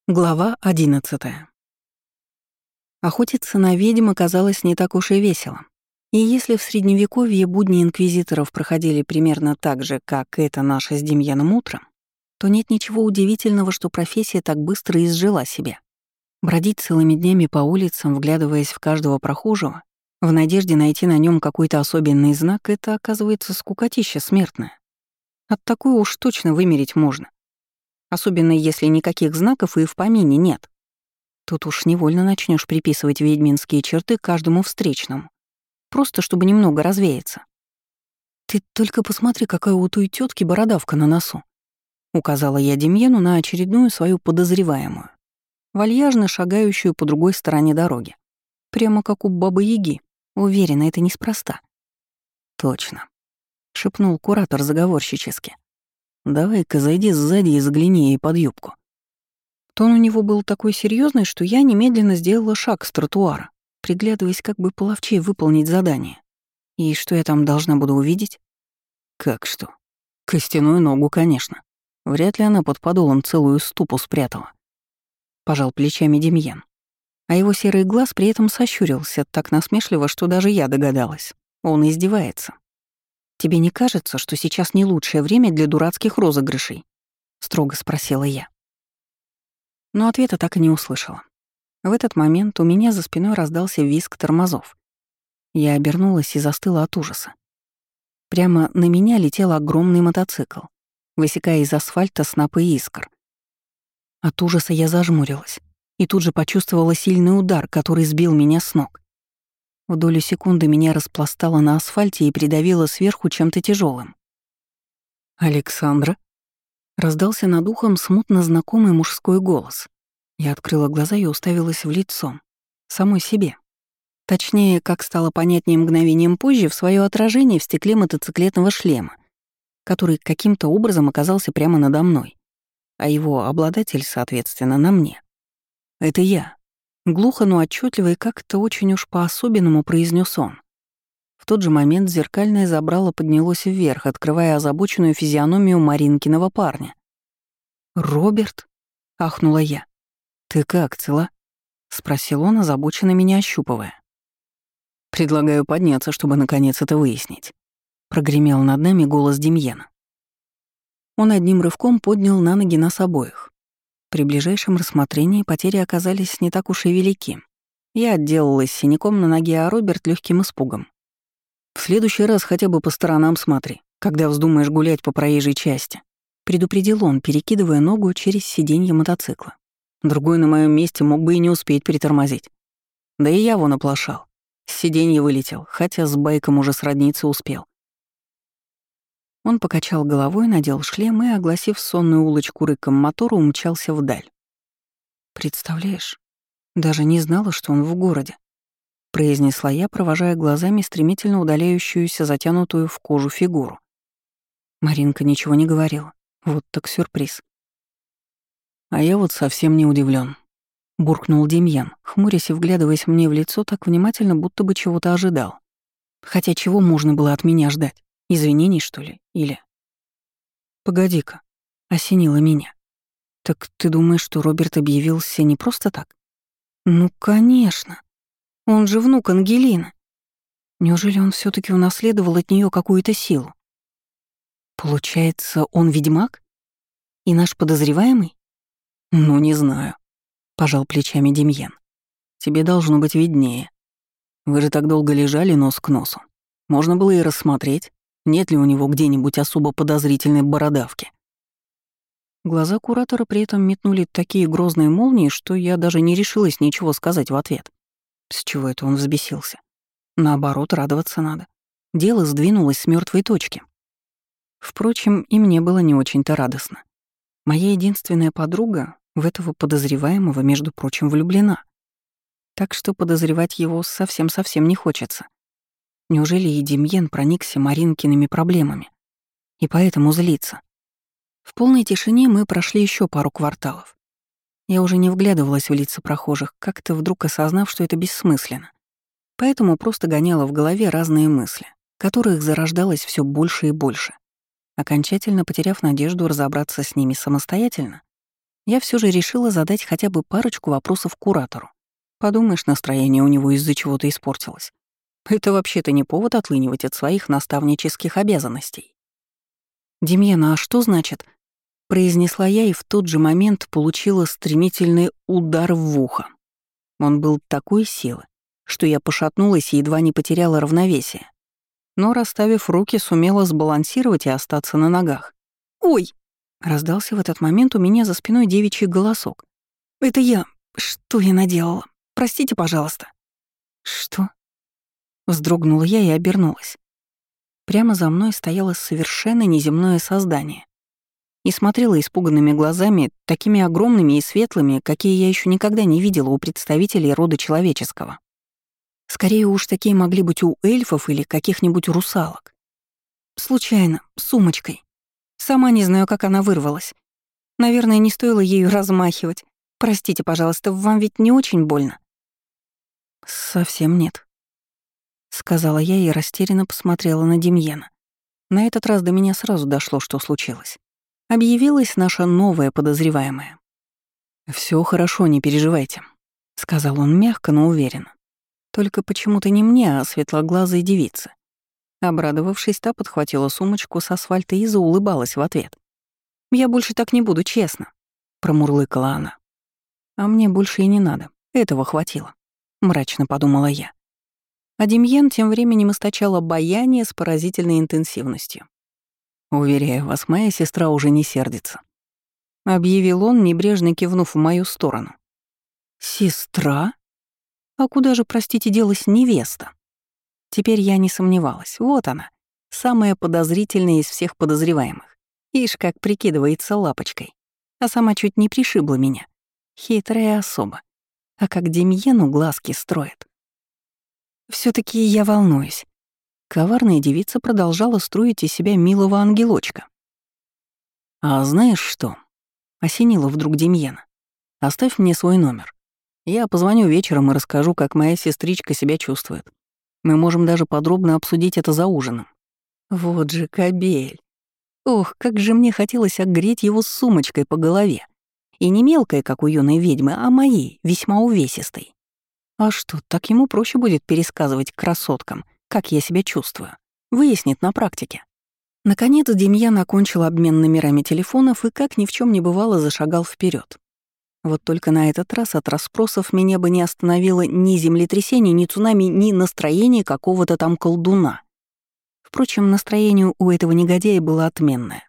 Глава 11. Охотиться на ведьм оказалось не так уж и весело. И если в Средневековье будни инквизиторов проходили примерно так же, как это наше с Демьяном утром, то нет ничего удивительного, что профессия так быстро изжила себя. Бродить целыми днями по улицам, вглядываясь в каждого прохожего, в надежде найти на нем какой-то особенный знак, это, оказывается, скукотища смертная. От такой уж точно вымереть можно. Особенно если никаких знаков и в помине нет. Тут уж невольно начнешь приписывать ведьминские черты каждому встречному, просто чтобы немного развеяться. «Ты только посмотри, какая у той тетки бородавка на носу», — указала я Демьену на очередную свою подозреваемую, вальяжно шагающую по другой стороне дороги. Прямо как у Бабы-Яги. Уверена, это неспроста. «Точно», — шепнул куратор заговорщически. «Давай-ка зайди сзади и загляни ей под юбку». Тон у него был такой серьезный, что я немедленно сделала шаг с тротуара, приглядываясь, как бы половчее выполнить задание. И что я там должна буду увидеть? Как что? Костяную ногу, конечно. Вряд ли она под подолом целую ступу спрятала. Пожал плечами Демьян. А его серый глаз при этом сощурился так насмешливо, что даже я догадалась. Он издевается. «Тебе не кажется, что сейчас не лучшее время для дурацких розыгрышей?» — строго спросила я. Но ответа так и не услышала. В этот момент у меня за спиной раздался визг тормозов. Я обернулась и застыла от ужаса. Прямо на меня летел огромный мотоцикл, высекая из асфальта снопы искр. От ужаса я зажмурилась и тут же почувствовала сильный удар, который сбил меня с ног. В долю секунды меня распластало на асфальте и придавило сверху чем-то тяжелым. «Александра?» Раздался над ухом смутно знакомый мужской голос. Я открыла глаза и уставилась в лицо. Самой себе. Точнее, как стало понятнее мгновением позже, в свое отражение в стекле мотоциклетного шлема, который каким-то образом оказался прямо надо мной, а его обладатель, соответственно, на мне. «Это я». Глухо, но отчетливо и как-то очень уж по-особенному произнес он. В тот же момент зеркальное забрало поднялось вверх, открывая озабоченную физиономию Маринкиного парня. «Роберт?» — ахнула я. «Ты как, цела?» — спросил он, озабоченно меня ощупывая. «Предлагаю подняться, чтобы наконец это выяснить», — прогремел над нами голос Демьяна. Он одним рывком поднял на ноги нас обоих. При ближайшем рассмотрении потери оказались не так уж и велики. Я отделалась синяком на ноге, а Роберт — легким испугом. «В следующий раз хотя бы по сторонам смотри, когда вздумаешь гулять по проезжей части», — предупредил он, перекидывая ногу через сиденье мотоцикла. Другой на моем месте мог бы и не успеть притормозить. Да и я вон оплошал. С сиденья вылетел, хотя с байком уже сродниться успел. Он покачал головой, надел шлем и, огласив сонную улочку рыком мотора, умчался вдаль. «Представляешь, даже не знала, что он в городе», — произнесла я, провожая глазами стремительно удаляющуюся затянутую в кожу фигуру. Маринка ничего не говорила. Вот так сюрприз. «А я вот совсем не удивлен, буркнул Демьян, хмурясь и вглядываясь мне в лицо так внимательно, будто бы чего-то ожидал. Хотя чего можно было от меня ждать? Извинений, что ли? Или... «Погоди-ка», — осенило меня. «Так ты думаешь, что Роберт объявился не просто так?» «Ну, конечно. Он же внук Ангелины. Неужели он все таки унаследовал от нее какую-то силу? Получается, он ведьмак? И наш подозреваемый?» «Ну, не знаю», — пожал плечами Демьян. «Тебе должно быть виднее. Вы же так долго лежали нос к носу. Можно было и рассмотреть, нет ли у него где-нибудь особо подозрительной бородавки». Глаза куратора при этом метнули такие грозные молнии, что я даже не решилась ничего сказать в ответ. С чего это он взбесился? Наоборот, радоваться надо. Дело сдвинулось с мертвой точки. Впрочем, и мне было не очень-то радостно. Моя единственная подруга в этого подозреваемого, между прочим, влюблена. Так что подозревать его совсем-совсем не хочется. Неужели и Демьен проникся Маринкиными проблемами? И поэтому злится? В полной тишине мы прошли еще пару кварталов. Я уже не вглядывалась в лица прохожих, как-то вдруг осознав, что это бессмысленно. Поэтому просто гоняла в голове разные мысли, которых зарождалось все больше и больше. Окончательно потеряв надежду разобраться с ними самостоятельно, я все же решила задать хотя бы парочку вопросов куратору. Подумаешь, настроение у него из-за чего-то испортилось. Это вообще-то не повод отлынивать от своих наставнических обязанностей. «Демьяна, а что значит?» — произнесла я и в тот же момент получила стремительный удар в ухо. Он был такой силы, что я пошатнулась и едва не потеряла равновесие. Но, расставив руки, сумела сбалансировать и остаться на ногах. «Ой!» — раздался в этот момент у меня за спиной девичий голосок. «Это я. Что я наделала? Простите, пожалуйста». «Что?» — вздрогнула я и обернулась. Прямо за мной стояло совершенно неземное создание и смотрела испуганными глазами, такими огромными и светлыми, какие я еще никогда не видела у представителей рода человеческого. Скорее уж такие могли быть у эльфов или каких-нибудь русалок. Случайно, с сумочкой. Сама не знаю, как она вырвалась. Наверное, не стоило ею размахивать. Простите, пожалуйста, вам ведь не очень больно? Совсем нет, сказала я и растерянно посмотрела на Демьена. На этот раз до меня сразу дошло, что случилось. Объявилась наша новая подозреваемая. Все хорошо, не переживайте», — сказал он мягко, но уверенно. Только почему-то не мне, а светлоглазой девице. Обрадовавшись, та подхватила сумочку с асфальта и заулыбалась в ответ. «Я больше так не буду, честно», — промурлыкала она. «А мне больше и не надо, этого хватило», — мрачно подумала я. А Демьян тем временем источал обаяние с поразительной интенсивностью. «Уверяю вас, моя сестра уже не сердится», — объявил он, небрежно кивнув в мою сторону. «Сестра? А куда же, простите, делась невеста?» Теперь я не сомневалась. Вот она, самая подозрительная из всех подозреваемых. Ишь, как прикидывается лапочкой. А сама чуть не пришибла меня. Хитрая особа. А как Демьену глазки строит. все таки я волнуюсь. Коварная девица продолжала строить из себя милого ангелочка. «А знаешь что?» — осенила вдруг Демьена. «Оставь мне свой номер. Я позвоню вечером и расскажу, как моя сестричка себя чувствует. Мы можем даже подробно обсудить это за ужином». Вот же кобель. Ох, как же мне хотелось огреть его сумочкой по голове. И не мелкой, как у юной ведьмы, а моей, весьма увесистой. А что, так ему проще будет пересказывать красоткам, как я себя чувствую. Выяснит на практике. Наконец Демьян окончил обмен номерами телефонов и, как ни в чем не бывало, зашагал вперед. Вот только на этот раз от расспросов меня бы не остановило ни землетрясение, ни цунами, ни настроение какого-то там колдуна. Впрочем, настроение у этого негодяя было отменное.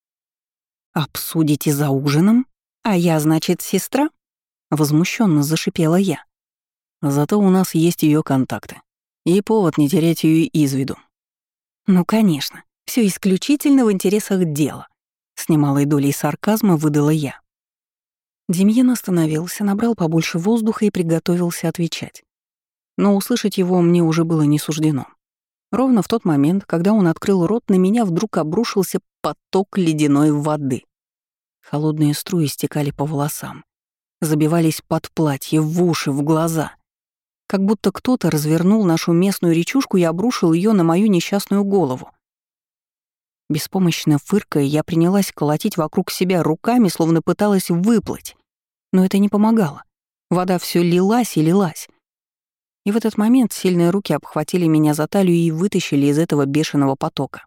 «Обсудите за ужином? А я, значит, сестра?» — возмущенно зашипела я. «Зато у нас есть ее контакты. И повод не терять ее из виду». «Ну, конечно, все исключительно в интересах дела», — с немалой долей сарказма выдала я. Демьян остановился, набрал побольше воздуха и приготовился отвечать. Но услышать его мне уже было не суждено. Ровно в тот момент, когда он открыл рот, на меня вдруг обрушился поток ледяной воды. Холодные струи стекали по волосам, забивались под платье, в уши, в глаза. Как будто кто-то развернул нашу местную речушку и обрушил ее на мою несчастную голову. Беспомощно фыркая, я принялась колотить вокруг себя руками, словно пыталась выплыть. Но это не помогало. Вода все лилась и лилась. И в этот момент сильные руки обхватили меня за талию и вытащили из этого бешеного потока.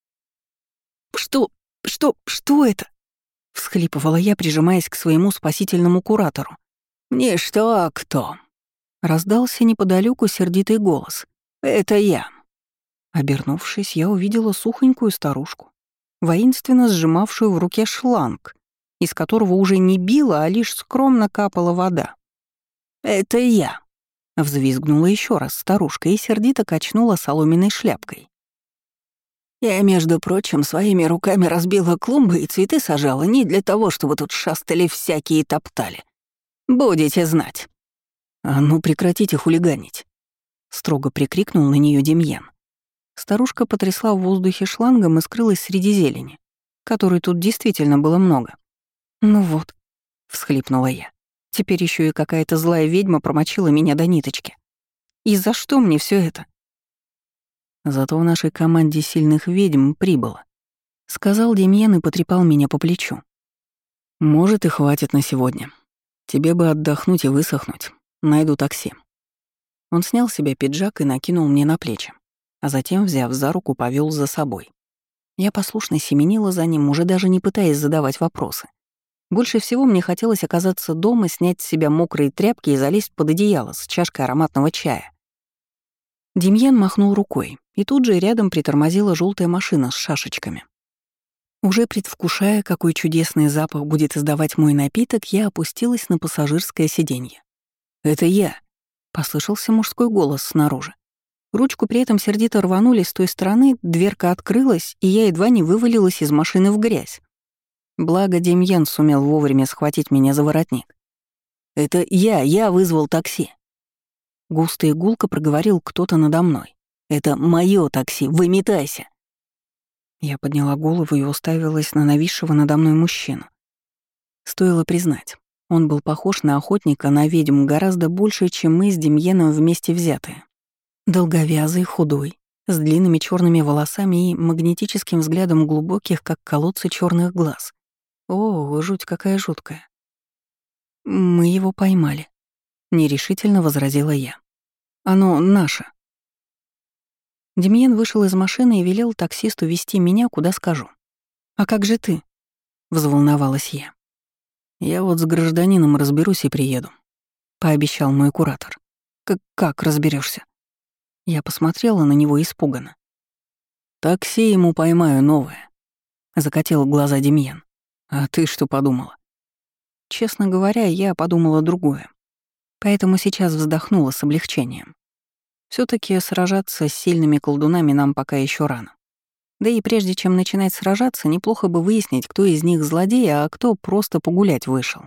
Что это?» — всхлипывала я, прижимаясь к своему спасительному куратору. «Не что, а кто?» — раздался неподалеку сердитый голос. «Это я». Обернувшись, я увидела сухонькую старушку, воинственно сжимавшую в руке шланг, из которого уже не била, а лишь скромно капала вода. «Это я», — взвизгнула еще раз старушка и сердито качнула соломенной шляпкой. «Я, между прочим, своими руками разбила клумбы и цветы сажала не для того, чтобы тут шастали всякие и топтали. Будете знать». «А ну прекратите хулиганить», — строго прикрикнул на нее Демьян. Старушка потрясла в воздухе шлангом и скрылась среди зелени, которой тут действительно было много. «Ну вот», — всхлипнула я, — «теперь еще и какая-то злая ведьма промочила меня до ниточки. И за что мне все это?» «Зато в нашей команде сильных ведьм прибыло», — сказал Демьян и потрепал меня по плечу. Может, и хватит на сегодня. Тебе бы отдохнуть и высохнуть. Найду такси». Он снял с себя пиджак и накинул мне на плечи, а затем, взяв за руку, повел за собой. Я послушно семенила за ним, уже даже не пытаясь задавать вопросы. Больше всего мне хотелось оказаться дома, снять с себя мокрые тряпки и залезть под одеяло с чашкой ароматного чая. Демьян махнул рукой, и тут же рядом притормозила желтая машина с шашечками. Уже предвкушая, какой чудесный запах будет издавать мой напиток, я опустилась на пассажирское сиденье. «Это я», — послышался мужской голос снаружи. Ручку при этом сердито рванули с той стороны, дверка открылась, и я едва не вывалилась из машины в грязь. Благо Демьян сумел вовремя схватить меня за воротник. «Это я вызвал такси». Густо и гулко проговорил кто-то надо мной. «Это моё такси, выметайся!» Я подняла голову и уставилась на нависшего надо мной мужчину. Стоило признать, он был похож на охотника на ведьм гораздо больше, чем мы с Демьеном вместе взятые. Долговязый, худой, с длинными черными волосами и магнетическим взглядом глубоких, как колодцы черных глаз. О, жуть какая жуткая. «Мы его поймали», — нерешительно возразила я. «Оно наше». Демьян вышел из машины и велел таксисту везти меня, куда скажу. «А как же ты?» — взволновалась я. «Я вот с гражданином разберусь и приеду», — пообещал мой куратор. «Как разберешься? Я посмотрела на него испуганно. «Такси ему поймаю новое», — закатил глаза Демьян. «А ты что подумала?» Честно говоря, я подумала другое. Поэтому сейчас вздохнула с облегчением. все таки сражаться с сильными колдунами нам пока еще рано. Да и прежде чем начинать сражаться, неплохо бы выяснить, кто из них злодей, а кто просто погулять вышел.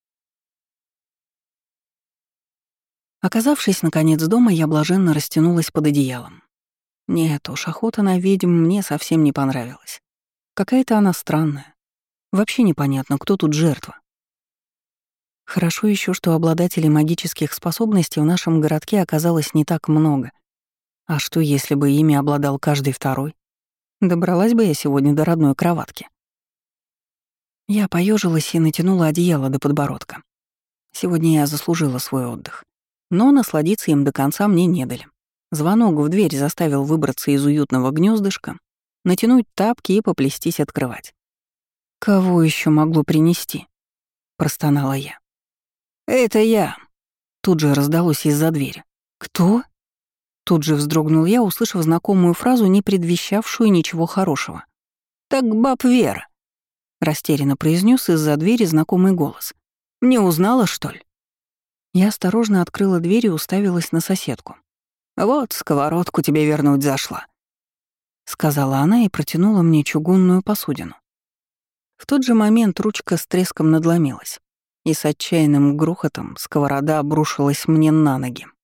Оказавшись, наконец, дома, я блаженно растянулась под одеялом. Нет уж, охота на ведьм мне совсем не понравилась. Какая-то она странная. Вообще непонятно, кто тут жертва. Хорошо еще, что обладателей магических способностей в нашем городке оказалось не так много. А что, если бы ими обладал каждый второй? Добралась бы я сегодня до родной кроватки. Я поежилась и натянула одеяло до подбородка. Сегодня я заслужила свой отдых. Но насладиться им до конца мне не дали. Звонок в дверь заставил выбраться из уютного гнездышка, натянуть тапки и поплестись открывать. «Кого еще могло принести?» — простонала я. «Это я!» — тут же раздалось из-за двери. «Кто?» Тут же вздрогнул я, услышав знакомую фразу, не предвещавшую ничего хорошего. «Так баб Вера!» — растерянно произнес из-за двери знакомый голос. «Не узнала, что ли?» Я осторожно открыла дверь и уставилась на соседку. «Вот, сковородку тебе вернуть зашла», — сказала она и протянула мне чугунную посудину. В тот же момент ручка с треском надломилась, и с отчаянным грохотом сковорода обрушилась мне на ноги.